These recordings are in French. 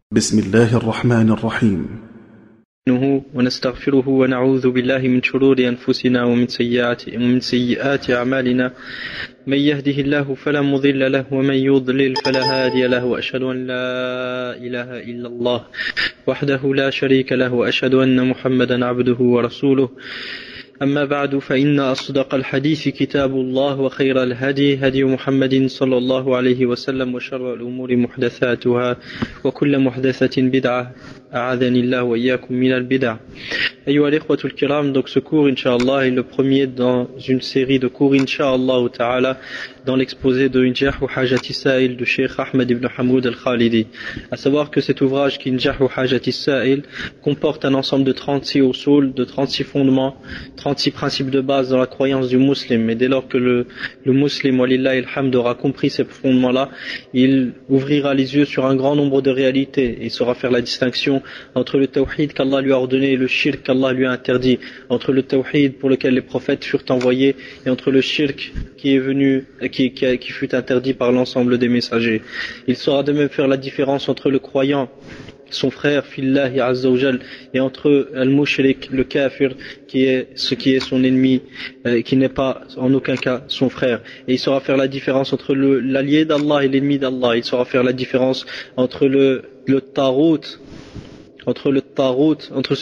بسم الله الرحمن الرحيم. ونستغفره ونعوذ بالله من شرور أنفسنا ومن سيئات أعمالنا. من يهده الله فلا مضل له ومن يضلل فلا هادي له، وأشهد أن لا إله إلا الله وحده لا شريك له، وأشهد أن محمدا عبده ورسوله. أما بعد، فإن أصدق الحديث كتاب الله، وخير الهدي هدي محمد صلى الله عليه وسلم، وشر الأمور محدثاتها، وكل محدثة بدعة، أعاذني الله وإياكم من البدع. أيها الإخوة الكرام, donc ce cours Inch'Allah est le premier dans une série de cours Inch'Allah Ta'ala dans l'exposé de Injah ou Hajati Sa'il de Cheikh Ahmed ibn Hamoud al-Khalidi. À savoir que cet ouvrage qui Injah ou Hajati Sa'il comporte un ensemble de 36 usul, de 36 fondements, 36 principes de base dans la croyance du musulman. Et dès lors que le musulman, walillahi alhamd, aura compris ces fondements-là, il ouvrira les yeux sur un grand nombre de réalités et saura faire la distinction entre le tawhid qu'Allah lui a ordonné et le shirk qu'Allah lui a interdit, entre le tawhid pour lequel les prophètes furent envoyés et entre le shirk qui est venu, qui fut interdit par l'ensemble des messagers. Il saura de même faire la différence entre le croyant, son frère fillahi azza wa jal, et entre al-mushrik, le kafir, qui est son ennemi, qui n'est pas en aucun cas son frère. Et il saura faire la différence entre l'allié d'Allah et l'ennemi d'Allah. Il saura faire la différence entre le tarout, entre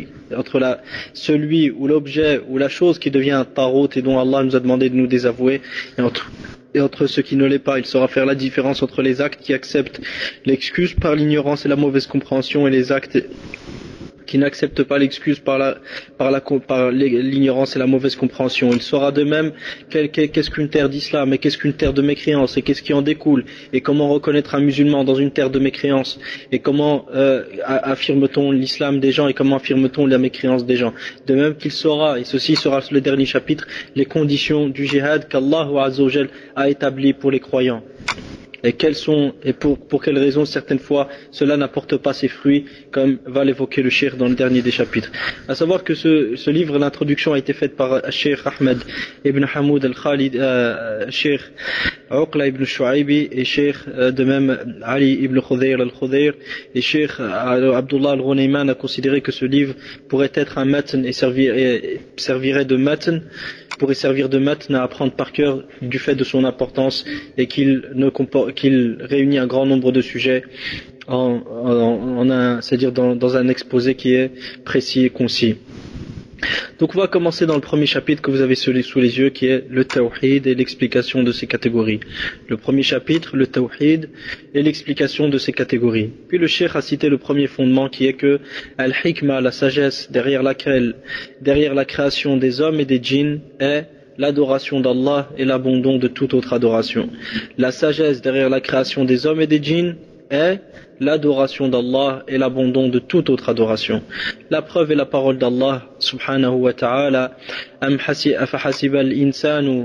celui ou l'objet ou la chose qui devient un tarout et dont Allah nous a demandé de nous désavouer, et entre ceux qui ne l'est pas. Il saura faire la différence entre les actes qui acceptent l'excuse par l'ignorance et la mauvaise compréhension et les actes qui n'acceptent pas l'excuse par l'ignorance et la mauvaise compréhension. Il saura de même qu'est-ce qu'une terre d'islam et qu'est-ce qu'une terre de mécréance et qu'est-ce qui en découle, et comment reconnaître un musulman dans une terre de mécréance, et comment affirme-t-on l'islam des gens et comment affirme-t-on la mécréance des gens. De même qu'il saura, et ceci sera le dernier chapitre, les conditions du jihad qu'Allah Azza wa Jal a établies pour les croyants. Et pour quelles raisons certaines fois cela n'apporte pas ses fruits, comme va l'évoquer le Cheikh dans le dernier des chapitres. À savoir que ce livre, l'introduction a été faite par Cheikh Ahmed ibn Hamoud al-Khalid, Cheikh Uqla ibn Shu'aybi, et Cheikh de même Ali ibn Khudayr al-Khudayr, et Cheikh Abdullah al-Ghunayman a considéré que ce livre pourrait être un matn et servirait de matn, pourrait servir de matn à apprendre par cœur du fait de son importance, et qu'il réunit un grand nombre de sujets c'est-à-dire dans un exposé qui est précis et concis. Donc on va commencer dans le premier chapitre que vous avez sous les yeux, qui est le tawhid et l'explication de ses catégories. Le premier chapitre, le tawhid et l'explication de ses catégories. Puis le cheikh a cité le premier fondement, qui est que al-hikma, la sagesse derrière la création des hommes et des djinns, est l'adoration d'Allah et l'abandon de toute autre adoration. La sagesse derrière la création des hommes et des djinns est l'adoration d'Allah et l'abandon de toute autre adoration. La preuve est la parole d'Allah subhanahu wa ta'ala: أَفَحَسِبَ الْإِنسَانُ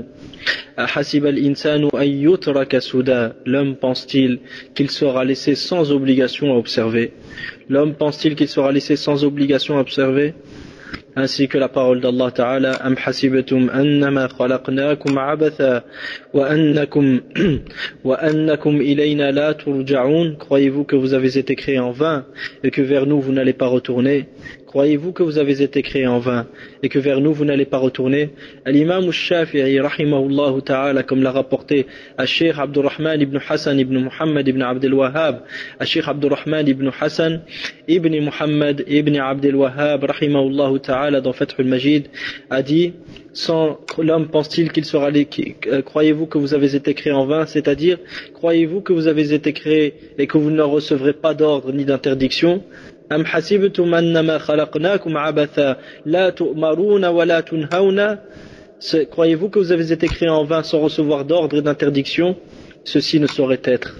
أَن يُتْرَكَ سُدًى. L'homme pense-t-il qu'il sera laissé sans obligation à observer? L'homme pense-t-il qu'il sera laissé sans obligation à observer? Ainsi que la parole d'Allah Ta'ala: Am hasibatum annama khalaqnakum abatha wa annakum ilayna la turja'un. Croyez-vous que vous avez été créés en vain et que vers nous vous n'allez pas retourner? Croyez-vous que vous avez été créés en vain et que vers nous vous n'allez pas retourner? Al-Imam al-Shafi'i rahimahullah ta'ala, comme l'a rapporté à Cheikh Abdurrahman ibn Hassan ibn Muhammad ibn Abdel Wahhab, à Cheikh Abdurrahman ibn Hassan ibn Muhammad ibn Abdel Wahhab rahimahullah ta'ala dans Fath al-Majid, a dit: l'homme pense-t-il qu'il sera croyez-vous que vous avez été créés en vain, c'est-à-dire croyez-vous que vous avez été créés et que vous ne recevrez pas d'ordre ni d'interdiction? Am hasibtum annama khalaqnakum abatha la tu'maruna wa la tunhauna. Croyez-vous que vous avez été créés en vain sans recevoir d'ordre et d'interdiction? Ceci ne saurait être.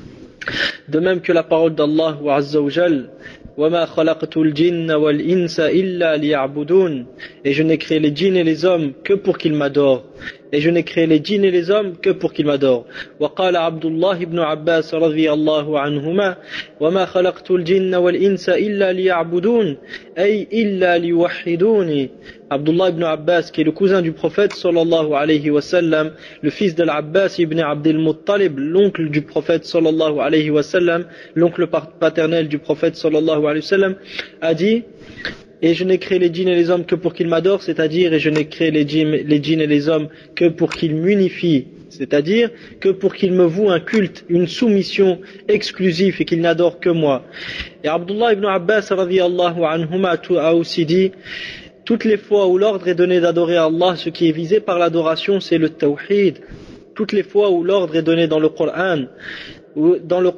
De même que la parole d'Allah Azza wa Jal: وَمَا خَلَقْتُ الْجِنَّ وَالْإِنسَ إِلَّا لِيَعْبُدُونَ. Et je n'ai créé les djinns et les hommes que pour qu'ils m'adorent. et je n'ai créé les djinns et les hommes que pour qu'ils m'adorent. وقال عبد الله بن عباس رضي الله عنهما وما خلقت الجن والإنس إلا ليعبدون أي إلا ليوحدوني. Abdullah ibn Abbas, qui est le cousin du prophète sallallahu alayhi wa sallam, le fils de l'Abbas ibn Abdel Muttalib, l'oncle du prophète sallallahu alayhi wa sallam, l'oncle paternel du prophète sallallahu alayhi wa sallam, a dit: et je n'ai créé les djinns et les hommes que pour qu'ils m'adorent, c'est-à-dire et je n'ai créé les djinns et les hommes que pour qu'ils m'unifient, c'est-à-dire que pour qu'ils me vouent un culte, une soumission exclusive et qu'ils n'adorent que moi. Et Abdullah ibn Abbas radiyallahu anhuma a aussi dit: toutes les fois où l'ordre est donné d'adorer Allah, ce qui est visé par l'adoration, c'est le tawhid. Toutes les fois où l'ordre est donné dans le Coran, ou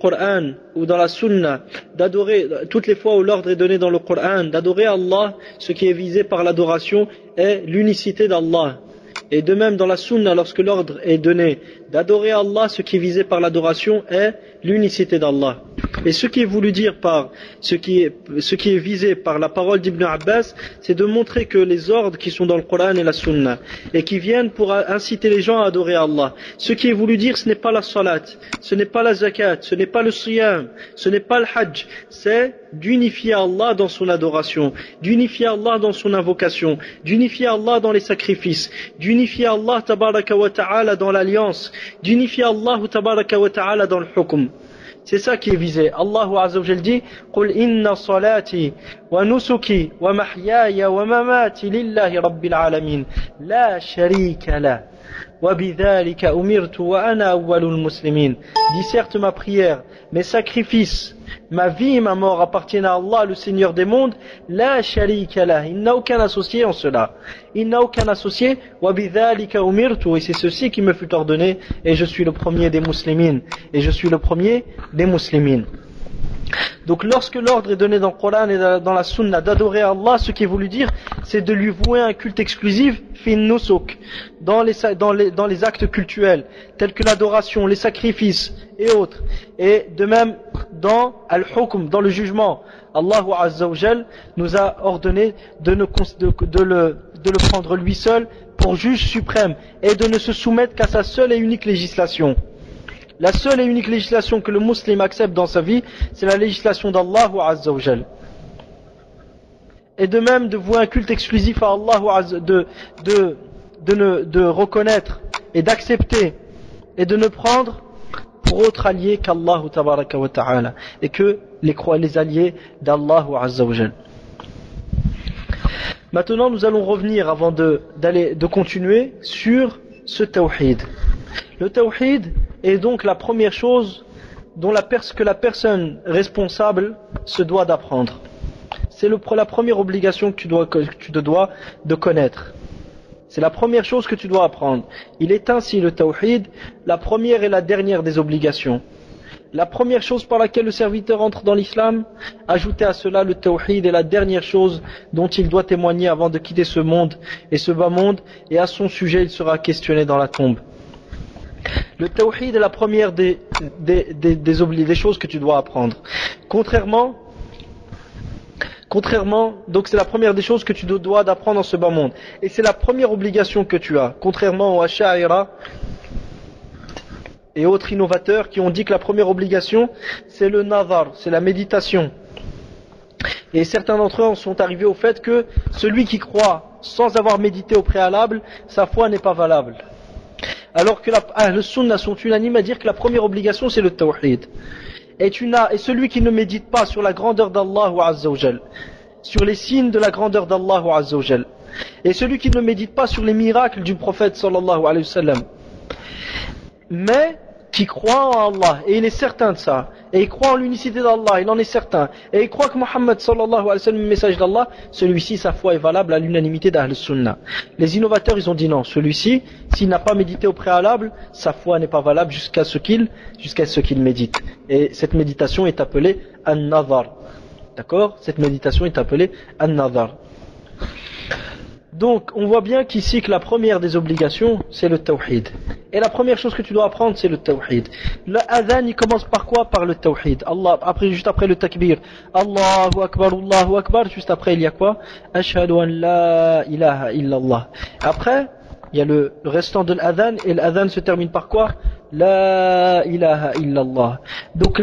dans la Sunna, d'adorer, toutes les fois où l'ordre est donné dans le Coran, d'adorer Allah, ce qui est visé par l'adoration est l'unicité d'Allah. Et de même dans la Sunna, lorsque l'ordre est donné d'adorer Allah, ce qui est visé par l'adoration est l'unicité d'Allah. Et ce qui est voulu dire par ce qui est visé par la parole d'Ibn Abbas, c'est de montrer que les ordres qui sont dans le Coran et la Sunna, et qui viennent pour inciter les gens à adorer Allah, ce qui est voulu dire, ce n'est pas la salat, ce n'est pas la zakat, ce n'est pas le siyam, ce n'est pas le hajj, c'est d'unifier Allah dans son adoration, d'unifier Allah dans son invocation, d'unifier Allah dans les sacrifices, d'unifier Allah tabaraka wa ta'ala dans l'alliance, d'unifier Allah tabaraka wa ta'ala dans le hukm. C'est ça qui est visé. Allah Azza wa Jal dit: Qul inna salati wa nusuki wa mahyaya wa mamati lillahi rabbil alamin la sharika la wa bidhalika umirtu wa ana awwalul muslimin. Dis certes ma prière, mes sacrifices, ma vie et ma mort appartiennent à Allah, le Seigneur des mondes. La sharika la, il n'a aucun associé en cela. Il n'a aucun associé. Wa bidhalika umirtu, et c'est ceci qui me fut ordonné, et je suis le premier des muslimines. Et je suis le premier des muslimines. Donc lorsque l'ordre est donné dans le Coran et dans la Sunna d'adorer Allah, ce qui est voulu dire, c'est de lui vouer un culte exclusif, fin nusuk, dans les actes cultuels, tels que l'adoration, les sacrifices et autres. Et de même dans al-hukm, dans le jugement, Allah Azza wa Jal nous a ordonné de le prendre lui seul pour juge suprême et de ne se soumettre qu'à sa seule et unique législation. La seule et unique législation que le musulman accepte dans sa vie, c'est la législation d'Allah Azza wa Jal. Et de même de vouer un culte exclusif à Allah, de reconnaître et d'accepter et de ne prendre pour autre allié qu'Allah tabaraka wa ta'ala, et que les alliés d'Allah Azza wa Jal. Maintenant nous allons revenir avant de continuer sur ce tawhid. Le tawhid est donc la première chose que la personne responsable se doit d'apprendre. C'est la première obligation que tu te dois de connaître. C'est la première chose que tu dois apprendre. Il est ainsi le tawhid, la première et la dernière des obligations. La première chose par laquelle le serviteur entre dans l'islam, ajouter à cela le tawhid est la dernière chose dont il doit témoigner avant de quitter ce monde et ce bas monde, et à son sujet il sera questionné dans la tombe. Le tawhid est la première des choses que tu dois apprendre. Contrairement, donc c'est la première des choses que tu dois d'apprendre en ce bas monde. Et c'est la première obligation que tu as. Contrairement aux Ash'aira et autres innovateurs qui ont dit que la première obligation c'est le nazar, c'est la méditation. Et certains d'entre eux en sont arrivés au fait que celui qui croit sans avoir médité au préalable, sa foi n'est pas valable. Alors que les sunnas sont unanimes à dire que la première obligation c'est le tawhid. Et celui qui ne médite pas sur la grandeur d'Allah Azza wa Jal, sur les signes de la grandeur d'Allah Azza wa Jal, et celui qui ne médite pas sur les miracles du prophète sallallahu alayhi wa sallam, mais qui croit en Allah, et il est certain de ça, et il croit en l'unicité d'Allah, il en est certain, et il croit que Muhammad sallallahu alayhi wa sallam est le message d'Allah, celui-ci sa foi est valable à l'unanimité d'Ahl Sunnah. Les innovateurs ils ont dit non, celui-ci, s'il n'a pas médité au préalable, sa foi n'est pas valable jusqu'à ce qu'il médite. Et cette méditation est appelée An-Nazar. D'accord? Cette méditation est appelée An-Nazar. Donc, on voit bien qu'ici que la première des obligations, c'est le tawhid. Et la première chose que tu dois apprendre, c'est le tawhid. Le adhan, il commence par quoi? Par le tawhid. Juste après le takbir. Allahu Akbar. Juste après, il y a quoi? Ashhadu an la ilaha illallah. Après, il y a le restant de l'adhan, et l'adhan se termine par quoi? La ilaha illallah. Donc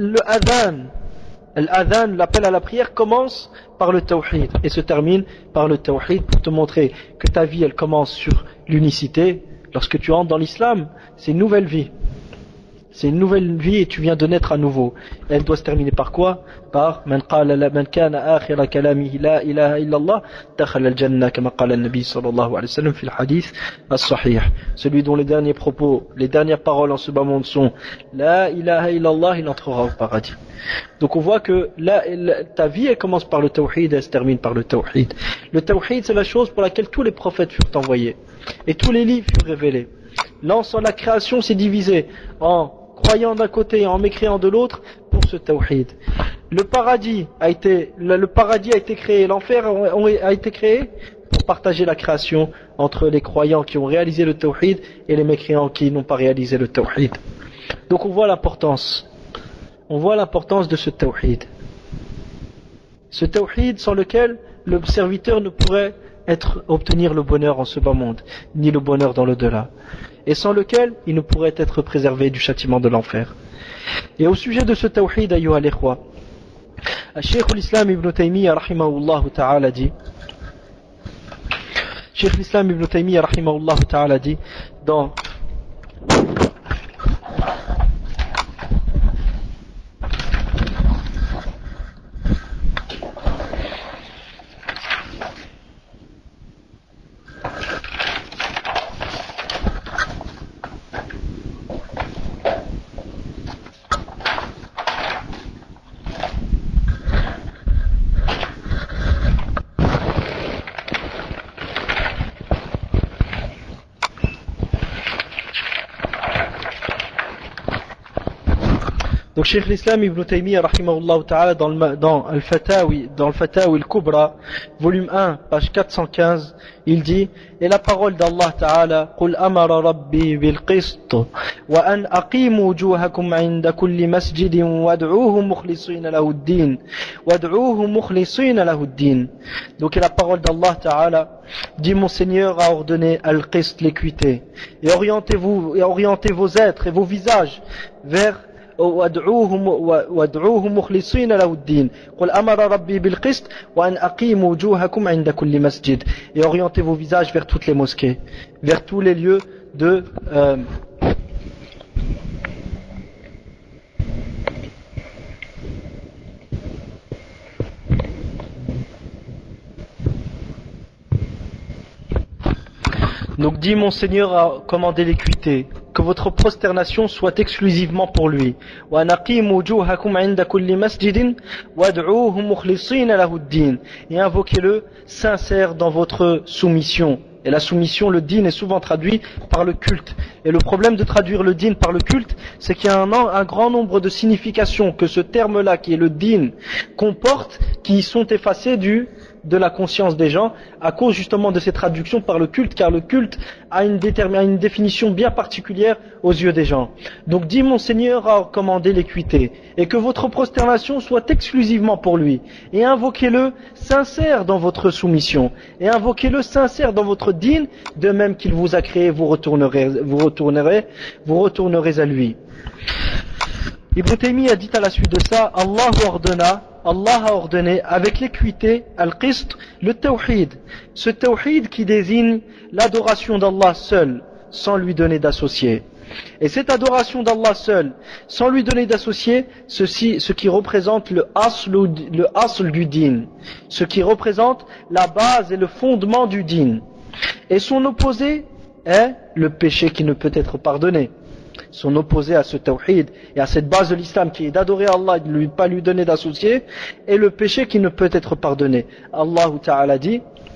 l'adhan, l'appel à la prière, commence par le tawhid et se termine par le tawhid, pour te montrer que ta vie elle commence sur l'unicité. Lorsque tu entres dans l'islam, c'est une nouvelle vie. C'est une nouvelle vie et tu viens de naître à nouveau. Et elle doit se terminer par quoi? Par man kana akhira kalamihi la ilaha illallah dakhala al-jannah kama qala an-nabi sallallahu alayhi wa sallam fi al-hadith as-sahih. Celui dont les derniers propos, les dernières paroles en ce bas monde sont la ilaha illallah, il entrera au paradis. Donc on voit que ta vie elle commence par le tawhid et elle se termine par le tawhid. Le tawhid, c'est la chose pour laquelle tous les prophètes furent envoyés et tous les livres furent révélés. L'ensemble de la création s'est divisée en croyant d'un côté et en mécréant de l'autre pour ce tawhid. Le paradis a été créé, l'enfer a été créé pour partager la création entre les croyants qui ont réalisé le tawhid et les mécréants qui n'ont pas réalisé le tawhid. Donc on voit l'importance de ce tawhid. Ce tawhid sans lequel le serviteur ne pourrait obtenir le bonheur en ce bas monde, ni le bonheur dans l'au-delà, et sans lequel il ne pourrait être préservé du châtiment de l'enfer. Et au sujet de ce tawhid, ayyuha al-ikhwa, Cheikh l'Islam Ibn Taymiyyah rahimahullah ta'ala dit, Cheikh l'Islam Ibn Taymiyyah rahimahullah ta'ala dit dans Donc Cheikh l'Islam Ibn Taymiyyah rahimahullah ta'ala dans Al-Fatawi Al-Kubra, volume 1, page 415, il dit: et la parole d'Allah ta'ala, قُلْ أَمَرَ رَبِّي بِالْقِسْطِ وَأَنْ أَقِيمُوا وُجُوهَكُمْ عِنْدَ كُلِّ مَسْجِدٍ وَادْعُوهُ مُخْلِصِينَ لَهُ الدِّينَ. Donc et la parole d'Allah ta'ala dit: mon Seigneur a ordonné Al-Qist, l'équité, et orientez vos êtres et vos visages vers وادعوه مخلصين له الدين قل أمر ربي بالقسط وأن أقيموا وجوهكم عند كل مسجد. Et orientez vos visages vers toutes les mosquées, vers tous les lieux de Donc dit: mon Seigneur a commandé l'équité, que votre prosternation soit exclusivement pour lui. Et invoquez-le sincère dans votre soumission. Et la soumission, le din, est souvent traduit par le culte. Et le problème de traduire le din par le culte, c'est qu'il y a un grand nombre de significations que ce terme-là, qui est le din, comporte, qui sont effacées de la conscience des gens à cause justement de ces traductions par le culte, car le culte a une définition bien particulière aux yeux des gens. Donc dit: mon Seigneur a commandé l'équité et que votre prosternation soit exclusivement pour lui, et invoquez-le sincère dans votre soumission, et invoquez-le sincère dans votre dîn, de même qu'il vous a créé, vous retournerez à lui. Ibn Taymiyyah a dit à la suite de ça: Allah a ordonné avec l'équité, al-qist, le tawhid. Ce tawhid qui désigne l'adoration d'Allah seul, sans lui donner d'associé. Et cette adoration d'Allah seul, sans lui donner d'associé, ce qui représente le asl du din, ce qui représente la base et le fondement du din. Et son opposé est le péché qui ne peut être pardonné. Son opposé à ce tawhid et à cette base de l'islam qui est d'adorer Allah et de ne pas lui donner d'associé, est le péché qui ne peut être pardonné. Allah Ta'ala dit: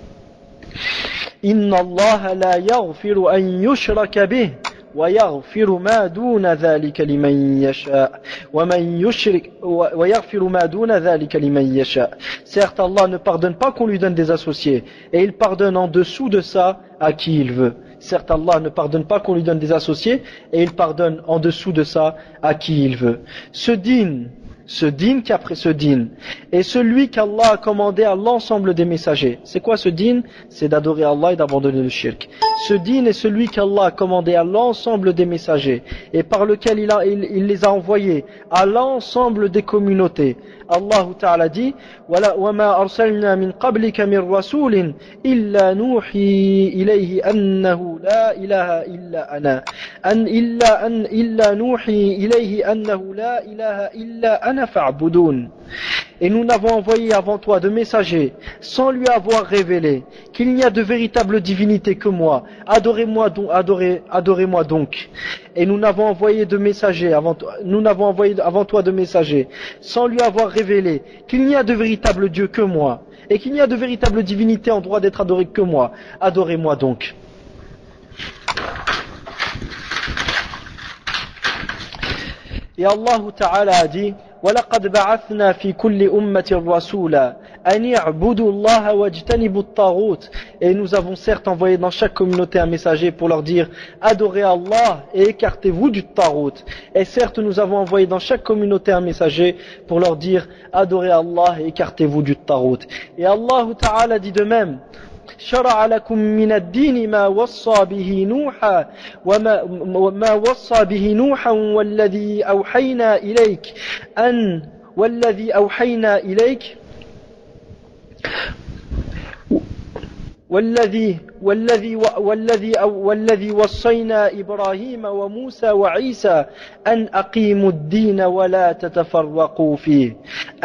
Inna Allah la yaghfiru an yushraka bih wa yaghfiru ma duna dhalika liman yasha wa yaghfiru ma duna dhalika liman yasha. Certes, Allah ne pardonne pas qu'on lui donne des associés, et il pardonne en dessous de ça à qui il veut. Certes, Allah ne pardonne pas qu'on lui donne des associés, et il pardonne en dessous de ça à qui il veut. Ce din ce din qui après ce din, et celui qu'Allah a commandé à l'ensemble des messagers. C'est quoi ce din? C'est d'adorer Allah et d'abandonner le shirk. Ce din est celui qu'Allah a commandé à l'ensemble des messagers et par lequel il les a envoyés à l'ensemble des communautés. Allah Ta'ala dit وَمَا أَرْسَلْنَا مِنْ قَبْلِكَ مِنْ رَسُولٍ إِلَّا نُوحِي إِلَيْهِ أَنَّهُ لَا إِلَهَ إِلَّا أَنَا إِلَّا نُوحِي إِلَيْهِ أَنَّهُ لَا إِلَهَ إِلَّا أَنَا فَاعْبُدُونِ. Et nous n'avons envoyé avant toi de messagers sans lui avoir révélé qu'il n'y a de véritable divinité que moi. Adorez-moi donc. Et nous n'avons envoyé de messagers avant toi de messagers sans lui avoir révélé qu'il n'y a de véritable Dieu que moi et qu'il n'y a de véritable divinité en droit d'être adoré que moi. Adorez-moi donc. Et Allah Ta'ala a dit وَلَقَدْ بَعَثْنَا فِي كُلِّ أُمَّةٍ رَسُولًا أَنِ اعْبُدُوا اللَّهَ وَاجْتَنِبُوا الطَّاغُوتَ. Et nous avons certes envoyé dans chaque communauté un messager pour leur dire adorez Allah et écartez-vous du tarout. Et certes nous avons envoyé dans chaque communauté un messager pour leur dire adorez Allah et écartez-vous du tarout. Et Allah Ta'ala dit de même شرع لكم من الدين ما وصى به نوحا وما وصى به نوحا والذي أوحينا إليك والذي وصينا إبراهيم وموسى وعيسى أن أقيموا الدين ولا تتفرقوا فيه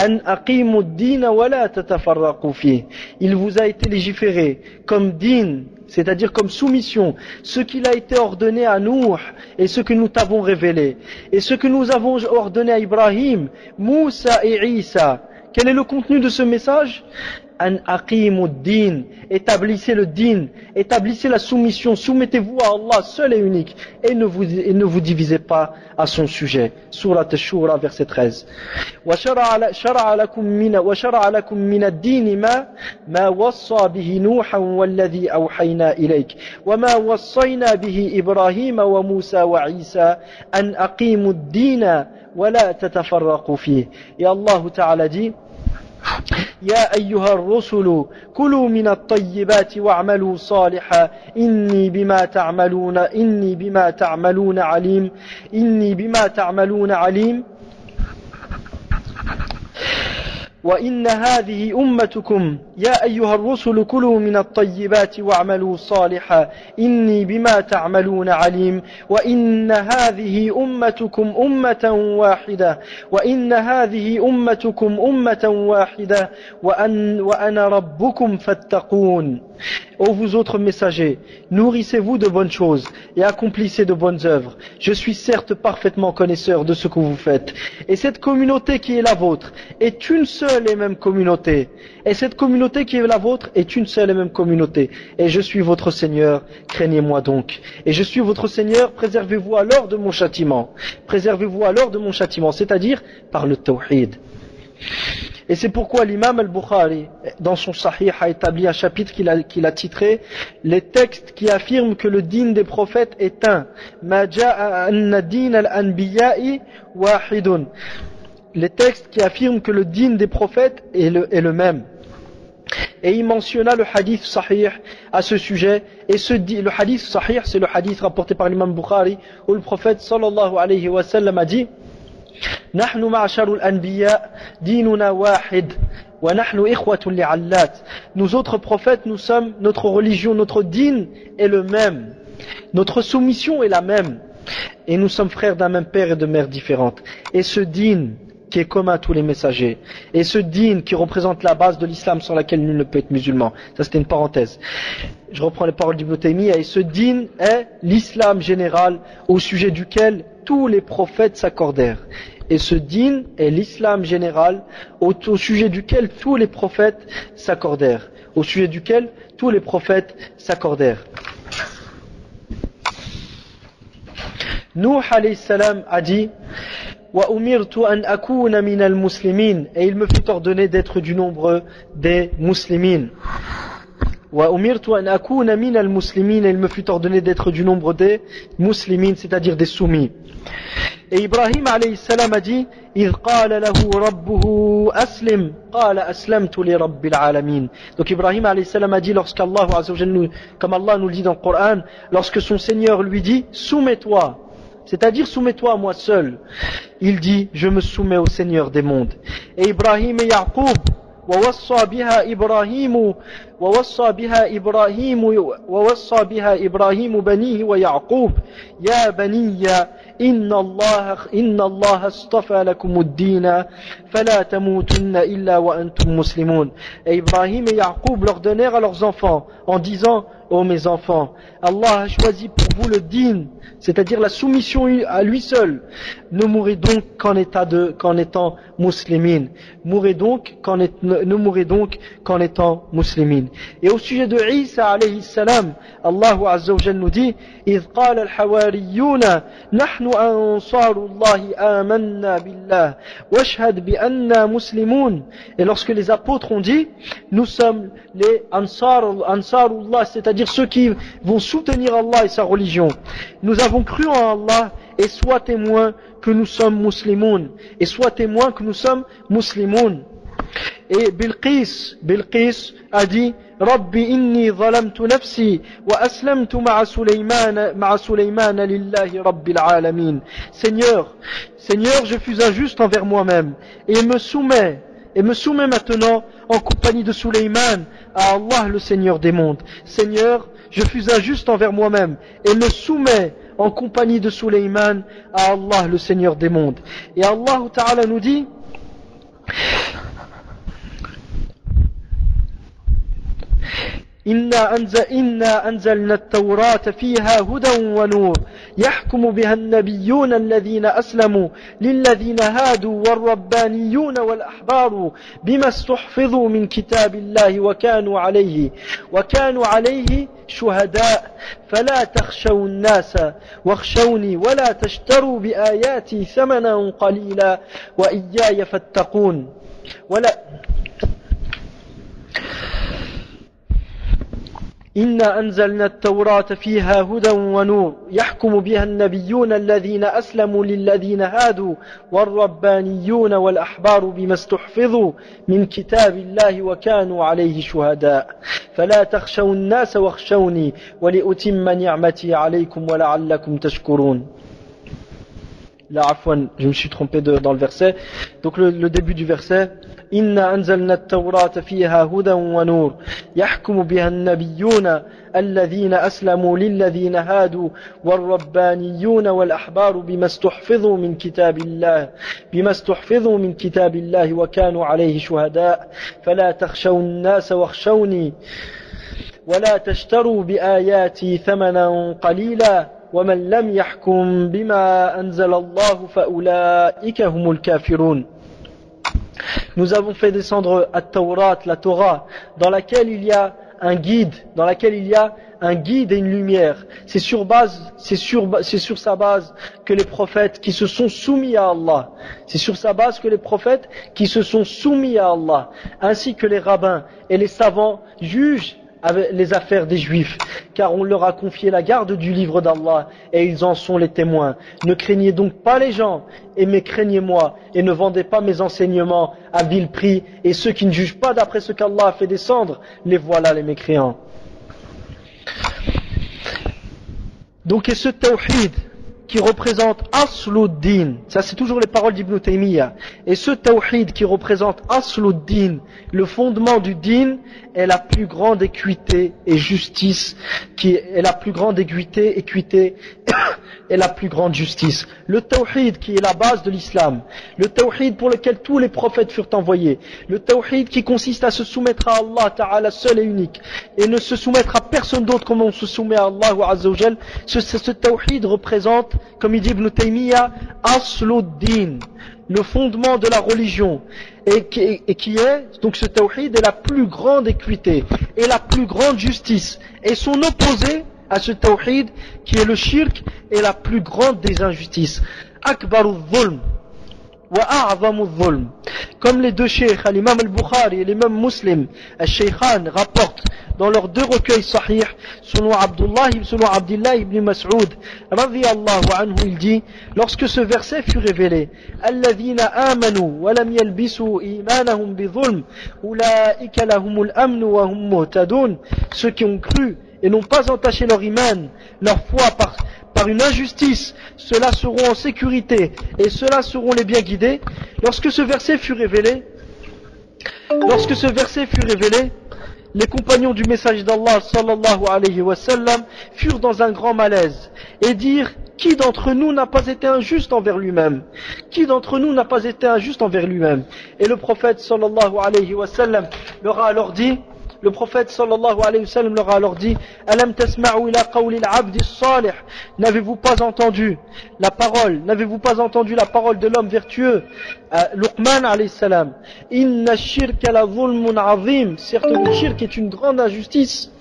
Il vous a été légiféré comme din, c'est-à-dire comme soumission, ce qu'il a été ordonné à Nuh et ce que nous t'avons révélé et ce que nous avons ordonné à Ibrahim, Moussa et Isa. Quel est le contenu de ce message? An aqimuddin, établissez le din, établissez la soumission, soumettez-vous à Allah seul et unique et ne vous divisez pas à son sujet. Surat Ash-Shura verset 13. وشرع لكم من الدين ما وصى به نوحا والذي أوحينا إليك وما وصينا به إبراهيم وموسى وعيسى أن أقيموا الدين ولا تتفرقوا فيه. Et Allah Ta'ala dit يا أيها الرسل كلوا من الطيبات واعملوا صالحا إني بما تعملون عليم وإن هذه أمتكم يا أيها الرسل كلوا من الطيبات واعملوا صالحا إني بما تعملون عليم وإن هذه أمتكم أمة واحدة وأنا ربكم فاتقون. Ô vous autres messagers, nourrissez-vous de bonnes choses et accomplissez de bonnes œuvres. Je suis certes parfaitement connaisseur de ce que vous faites. Et cette communauté qui est la vôtre est une seule et même communauté. Et cette communauté qui est la vôtre est une seule et même communauté. Et je suis votre Seigneur, craignez-moi donc. Et je suis votre Seigneur, préservez-vous alors de mon châtiment. Préservez-vous alors de mon châtiment, c'est-à-dire par le tawhid. Et c'est pourquoi l'imam al-Bukhari, dans son Sahih, a établi un chapitre qu'il a titré « Les textes qui affirment que le din des prophètes est un. Ma ja'a anna din al-anbiya'i wahidun » Les textes qui affirment que le din des prophètes est le même. Et il mentionna le hadith sahih à ce sujet. Et le hadith sahih, c'est le hadith rapporté par l'imam Bukhari, où le prophète sallallahu alayhi wa sallam a dit نحن معشر الأنبياء ديننا واحد ونحن إخوة لعلات. Nous autres prophètes, nous sommes, notre religion, notre din est le même. Notre soumission est la même. Et nous sommes frères d'un même père et de mères différentes. Et ce din qui est commun à tous les messagers, et ce din qui représente la base de l'islam sans laquelle nul ne peut être musulman. Ça c'était une parenthèse. Je reprends les paroles d'Ibn Taymiyyah. Et ce din est l'islam général au sujet duquel tous les prophètes s'accordèrent. Et ce din est l'islam général au sujet duquel tous les prophètes s'accordèrent. Au sujet duquel tous les prophètes s'accordèrent. Nuh alayhi salam a dit وَأُمِرْتُ أَنْ أَكُونَ مِنَ الْمُسْلِمِينَ. Et il me fut ordonné d'être du nombre des muslimines. وَأُمِرْتُ أَنْ أَكُونَ مِنَ الْمُسْلِمِينَ. Et il me fut ordonné d'être du nombre des muslimines, c'est-à-dire des soumis. Et Ibrahim alayhi salam a dit إذ قال له ربه أسلم قال أسلمت لرب العالمين. Donc Ibrahim alayhi salam a dit lorsqu'Allah azza wa jalla, comme Allah nous le dit dans le Coran, lorsque son Seigneur lui dit soumets-toi, c'est-à-dire soumets-toi à moi seul, il dit je me soumets au Seigneur des mondes. Et Ibrahim et Yaqub ووصى بها إبراهيم بنيه ويعقوب يا بني إن الله اصطفى لكم الدين فلا تموتن إلا وأنتم مسلمون. Et Ibrahim et Yaqub leur donnèrent à leurs enfants en disant ô mes enfants, Allah a choisi pour vous le din, c'est-à-dire la soumission à lui seul. Ne mourrez donc qu'en étant muslimines. Ne mourrez donc qu'en étant muslimines. Et au sujet de Isa alayhi salam, Allah azza wa jalla nous dit إذ قال الحواريون نحن أنصار الله آمنا بالله واشهد بأننا مسلمون. Et lorsque les apôtres ont dit nous sommes les Ansarullah, c'est-à-dire ceux qui vont soutenir Allah et sa religion, nous avons cru en Allah et sois témoin que nous sommes musulmans, et sois témoin que nous sommes musulmans. Et Bilqis a dit Rabbi inni zalamtu nafsi wa aslamtu ma'a Sulayman lillahi rabbil alamin. Seigneur, je fus injuste envers moi-même et me soumets maintenant en compagnie de Sulayman à Allah le Seigneur des mondes. Seigneur, je fus injuste envers moi-même et me soumets en compagnie de Sulayman à Allah le Seigneur des mondes. Et Allah Ta'ala nous dit إنا أنزلنا التوراة فيها هدى ونور يحكم بها النبيون الذين أسلموا للذين هادوا والربانيون والأحبار بما استحفظوا من كتاب الله وكانوا عليه شهداء فلا تخشوا الناس واخشوني ولا تشتروا بآياتي ثمنا قليلا وإياي فاتقون إنا أنزلنا التوراة فيها هدى ونور يحكم بها النبيون الذين أسلموا للذين هادوا والربانيون والأحبار بما استحفظوا من كتاب الله وكانوا عليه شهداء فلا تخشوا الناس واخشوني ولأتم نعمتي عليكم ولعلكم تشكرون. Là, afwan, je me suis trompé dans le verset. Donc le début du verset إنا أنزلنا التوراة فيها هدى ونور يحكم بها النبيون الذين أسلموا للذين هادوا والربانيون والأحبار بما استحفظوا من كتاب الله وكانوا عليه شهداء فلا تخشوا الناس واخشوني ولا تشتروا بآياتي ثمنا قليلا ومن لم يحكم بما أنزل الله فأولئك هم الكافرون. Nous avons fait descendre at-Tawrat, la Torah, dans laquelle il y a un guide, et une lumière. C'est sur sa base que les prophètes qui se sont soumis à Allah, ainsi que les rabbins et les savants jugent les affaires des Juifs, car on leur a confié la garde du livre d'Allah et ils en sont les témoins. Ne craignez donc pas les gens, mais craignez-moi, et ne vendez pas mes enseignements à vil prix, et ceux qui ne jugent pas d'après ce qu'Allah a fait descendre, les voilà les mécréants. Donc, et ce tawhid qui représente Asluddin, ça c'est toujours les paroles d'Ibn Taymiyyah, et ce tawhid qui représente Asluddin, le fondement du din, est la plus grande équité et justice, et la plus grande équité et la plus grande justice. Le tawhid qui est la base de l'islam, le tawhid pour lequel tous les prophètes furent envoyés, le tawhid qui consiste à se soumettre à Allah Ta'ala seul et unique, et ne se soumettre à personne d'autre comme on se soumet à Allah Azza wa Jal, ce tawhid représente, comme il dit Ibn Taymiyyah, Asluddin, le fondement de la religion, et qui est, donc ce tawhid est la plus grande équité et la plus grande justice, et son opposé à ce tawhid qui est le shirk est la plus grande des injustices. Akbaru dhulm, وأعظم الظلم. Comme les deux sheikhs, l'imam al-Bukhari et l'imam Muslim, al-Shaykhan, rapportent dans leurs deux recueils sahih, selon Abdullah ibn Mas'ud, radiyallahu anhu, il dit, lorsque ce verset fut révélé, alladhina amanu wa lam yalbisu imanahum bi dhulm, ulaika lahumul amnu wa hum muhtadun, ceux qui ont cru et n'ont pas entaché leur iman, leur foi par une injustice, ceux-là seront en sécurité et ceux-là seront les bien guidés. Lorsque ce verset fut révélé, les compagnons du message d'Allah sallallahu alayhi wa sallam furent dans un grand malaise et dirent: qui d'entre nous n'a pas été injuste envers lui-même? Qui d'entre nous n'a pas été injuste envers lui-même? Et le prophète sallallahu alayhi wa sallam leur a alors dit: Alam tasma'u ila qawli al-'abdi as-salih, n'avez-vous pas entendu la parole de l'homme vertueux, Luqman alayhi salam, inna ash-shirka la dhulmun 'azim, certes le shirk est une grande injustice.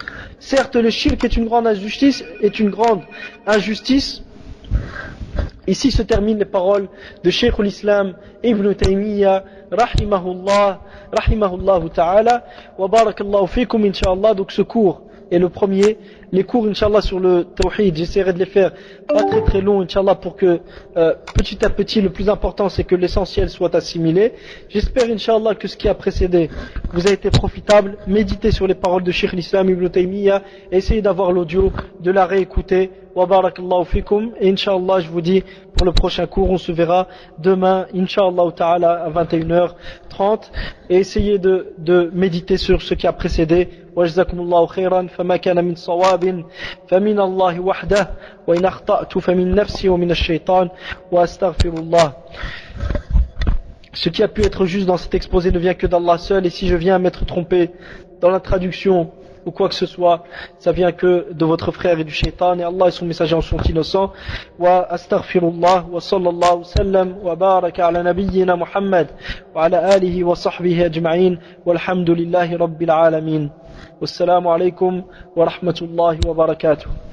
Ici se terminent les paroles de Cheikh al-Islam Ibn Taymiyyah rahimahullah ta'ala wa barakallahu fikum inshallah. Donc ce cours est le premier. Les cours inshallah sur le tawhid, j'essaierai de les faire pas très très longs inshallah pour que petit à petit, le plus important c'est que l'essentiel soit assimilé. J'espère inshallah que ce qui a précédé vous a été profitable. Méditez sur les paroles de Cheikh al-Islam Ibn Taymiyyah, essayez d'avoir l'audio, de la réécouter. Wa barakallahu fikum, et inshallah je vous dis pour le prochain cours on se verra demain inshallah ta'ala à 21h30, et essayez de méditer sur ce qui a précédé. Wa jazakumullahu khairan, fama kana min sawabin famin Allah wahdah, wa in akhta'tu famin nafsi wa min ash-shaytan wa astaghfirullah. Ce qui a pu être juste dans cet exposé ne vient que d'Allah seul, et si je viens à m'être trompé dans la traduction ou quoi que ce soit, ça vient que de votre frère et du shaitan, et Allah et son messager en sont innocents. Wa astaghfirullah wa sallallahu sallam wa baraka ala nabiyyina Muhammad wa ala alihi wa sahbihi ajma'in walhamdulillahi rabbil alamin. Wassalamu alaykum wa rahmatullahi wa barakatuh.